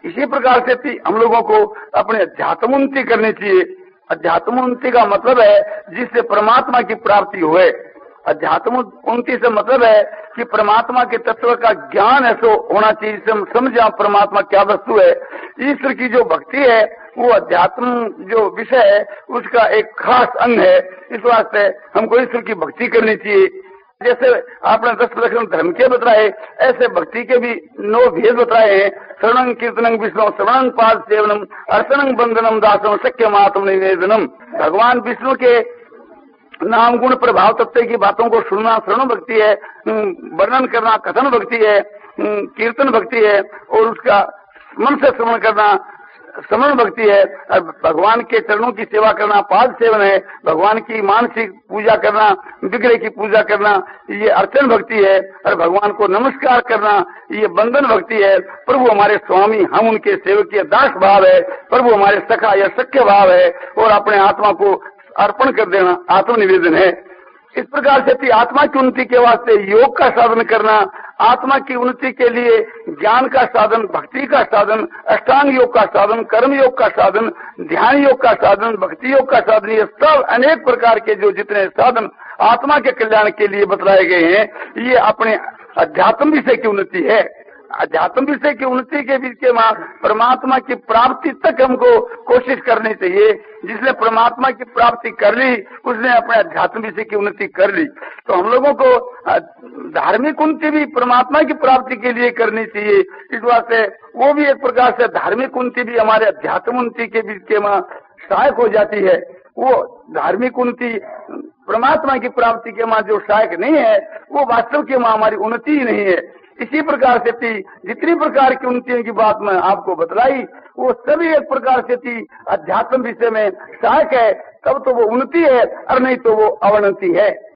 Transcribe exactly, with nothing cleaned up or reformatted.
इसी प्रकार से थी हम लोगों को अपने अध्यात्म उन्नति करनी चाहिए। अध्यात्म उन्नति का मतलब है जिससे परमात्मा की प्राप्ति हुए। अध्यात्म उन्नति से मतलब है कि परमात्मा के तत्व का ज्ञान ऐसा होना चाहिए, हम समझा परमात्मा क्या वस्तु है। ईश्वर की जो भक्ति है वो अध्यात्म जो विषय है उसका एक खास अंग है। इस वास्ते हमको ईश्वर की भक्ति करनी चाहिए। जैसे आपने दस लक्षण धर्म के बताए, ऐसे भक्ति के भी नौ भेद बताए हैं। श्रवणं कीर्तनं विष्णु श्रवणं पाद सेवनम अर्चनं बंदनम दासम सख्यम आत्म निवेदनम। भगवान विष्णु के नाम गुण प्रभाव तत्व की बातों को सुनना श्रवण भक्ति है, वर्णन करना कथन भक्ति है, कीर्तन भक्ति है, और उसका मन से श्रवण करना श्रवण भक्ति है। और भगवान के चरणों की सेवा करना पाद सेवन है। भगवान की मानसिक पूजा करना, विग्रह की पूजा करना ये अर्चन भक्ति है। और भगवान को नमस्कार करना ये बंधन भक्ति है। प्रभु हमारे स्वामी, हम उनके सेवक, ये दास भाव है। प्रभु हमारे सखा, यह सख्य भाव है। और अपने आत्मा को अर्पण कर देना आत्मनिवेदन है। इस प्रकार से आत्मा की उन्नति के वास्ते योग का साधन करना, आत्मा की उन्नति के लिए ज्ञान का साधन, भक्ति का साधन, अष्टांग योग का साधन, कर्म योग का साधन, ध्यान योग का साधन, भक्ति योग का साधन, ये सब अनेक प्रकार के जो जितने साधन आत्मा के कल्याण के लिए बतलाए गए हैं, ये अपने अध्यात्म विषय की उन्नति है। अध्यात्म विषय की उन्नति के बीच के मां परमात्मा की प्राप्ति तक हमको कोशिश करनी चाहिए। जिसने परमात्मा की प्राप्ति कर ली उसने अपने अध्यात्म विषय की उन्नति कर ली। तो हम लोगों को धार्मिक उन्नति भी परमात्मा की प्राप्ति के लिए करनी चाहिए। इस वास्ते वो भी एक प्रकार से धार्मिक उन्नति भी हमारे अध्यात्म उन्नति के बीच के मां सहायक हो जाती है। वो धार्मिक उन्नति परमात्मा की प्राप्ति के मां जो सहायक नहीं है वो वास्तव के मां हमारी उन्नति ही नहीं है। इसी प्रकार से थी जितनी प्रकार की उन्नतियों की बात मैं आपको बतलाई वो सभी एक प्रकार से थी अध्यात्म विषय में सहायक है। तब तो वो उन्नति है और नहीं तो वो अवनति है।